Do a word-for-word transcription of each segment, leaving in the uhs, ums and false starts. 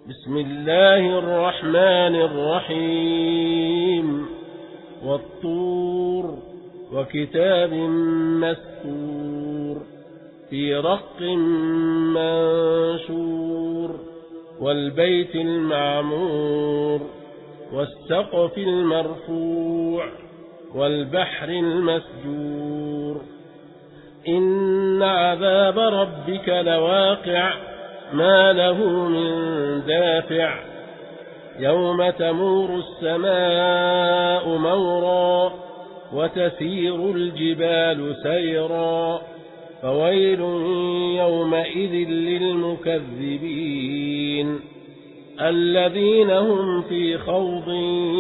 بسم الله الرحمن الرحيم والطور وكتاب مسطور في رق منشور والبيت المعمور والسقف المرفوع والبحر المسجور إن عذاب ربك لواقع ما له من دافع يوم تمور السماء مورا وتسير الجبال سيرا فويل يومئذ للمكذبين الذين هم في خوض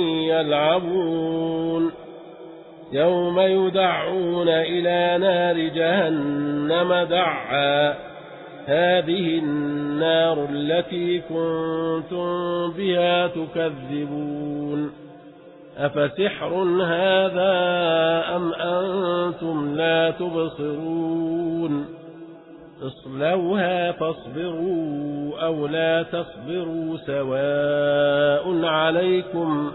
يلعبون يوم يدعون إلى نار جهنم دعا هذه النار التي كنتم بها تكذبون أفسحر هذا أم أنتم لا تبصرون اصلوها فاصبروا أو لا تصبروا سواء عليكم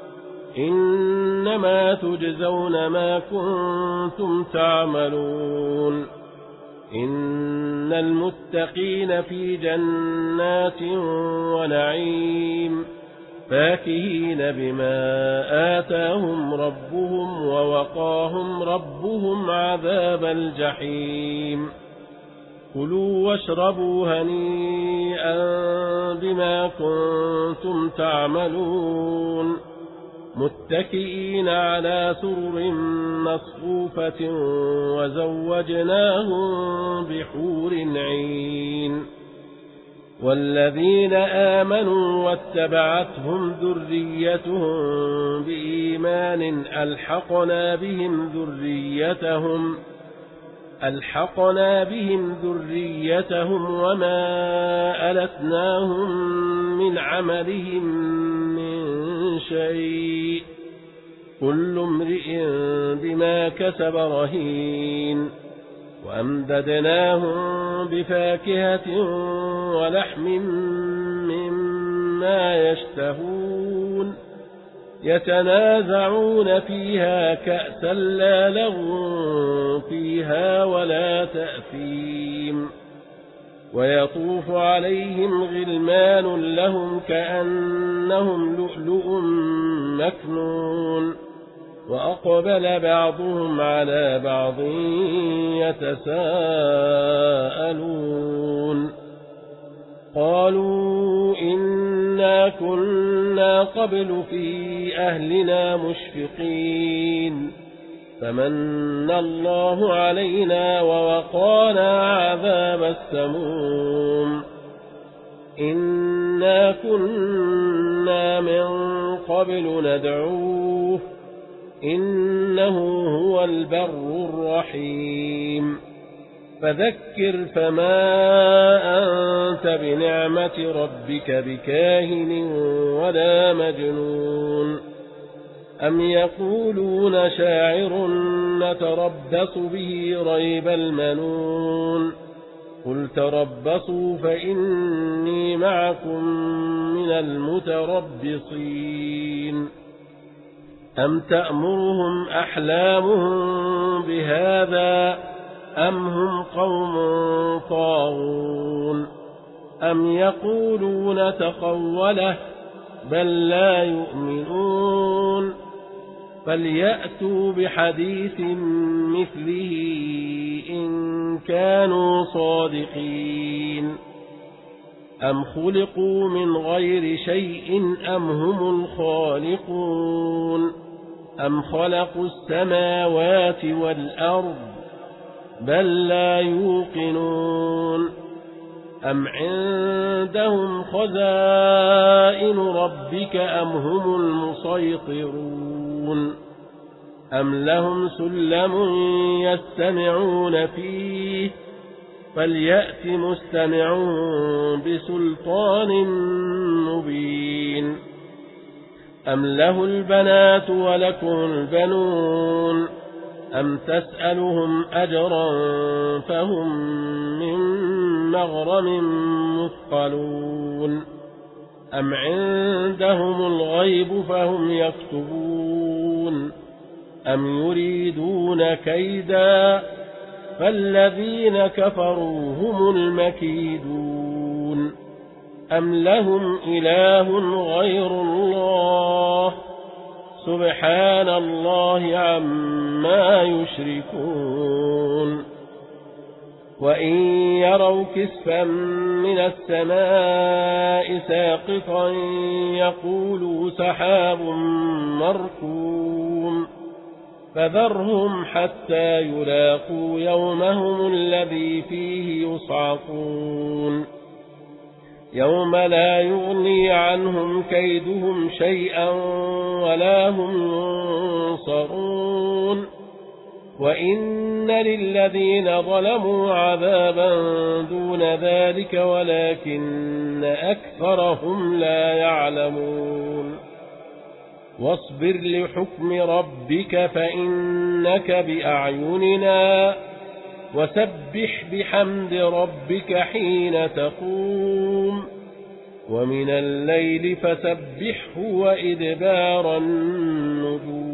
إنما تجزون ما كنتم تعملون إن المتقين في جنات ونعيم فاكهين بما آتاهم ربهم ووقاهم ربهم عذاب الجحيم كلوا واشربوا هنيئا بما كنتم تعملون متكئين على سرر مصفوفة وزوجناهم بحور عين والذين آمنوا واتبعتهم ذريتهم بإيمان ألحقنا بهم ذريتهم ألحقنا بهم ذريتهم وما ألتناهم من عملهم من شيء كل امرئ بما كسب رهين وأمددناهم بفاكهة ولحم مما يشتهون يتنازعون فيها كأسا لا لغو فيها ولا تأثيم ويطوف عليهم غلمان لهم كأنهم لؤلؤ مكنون وأقبل بعضهم على بعض يتساءلون قالوا إنا كنا قبل في أهلنا مشفقين فمن الله علينا ووقانا عذاب السموم إنا كنا من قبل ندعوه إنه هو البر الرحيم فذكر فما أنت بنعمة ربك بكاهن ولا مجنون أم يقولون شاعر نتربص به ريب المنون قل تربصوا فإني معكم من المتربصين أم تأمرهم أحلامهم بهذا أم هم قوم طاغون أم يقولون تقوله بل لا يؤمنون فليأتوا بحديث مثله إن كانوا صادقين أم خلقوا من غير شيء أم هم الخالقون أم خلقوا السماوات والأرض بل لا يوقنون أم عندهم خزائن ربك أم هم المسيطرون أم لهم سلم يستمعون فيه فليأت مستمعون بسلطان مبين أم له البنات ولكم البنون أم تسألهم أجرا فهم من مغرم مثقلون أم عندهم الغيب فهم يكتبون أم يريدون كيدا فالذين كفروا هم المكيدون أم لهم إله غير الله سبحان الله عما يشركون وإن يروا كسفا من السماء ساقطا يقولوا سحاب مركوم فذرهم حتى يلاقوا يومهم الذي فيه يصعقون يوم لا يغني عنهم كيدهم شيئا ولا هم ينصرون وإن للذين ظلموا عذابا دون ذلك ولكن أكثرهم لا يعلمون واصبر لحكم ربك فإنك بأعيننا وسبح بحمد ربك حين تقوم ومن الليل فسبحه وإدبار النجوم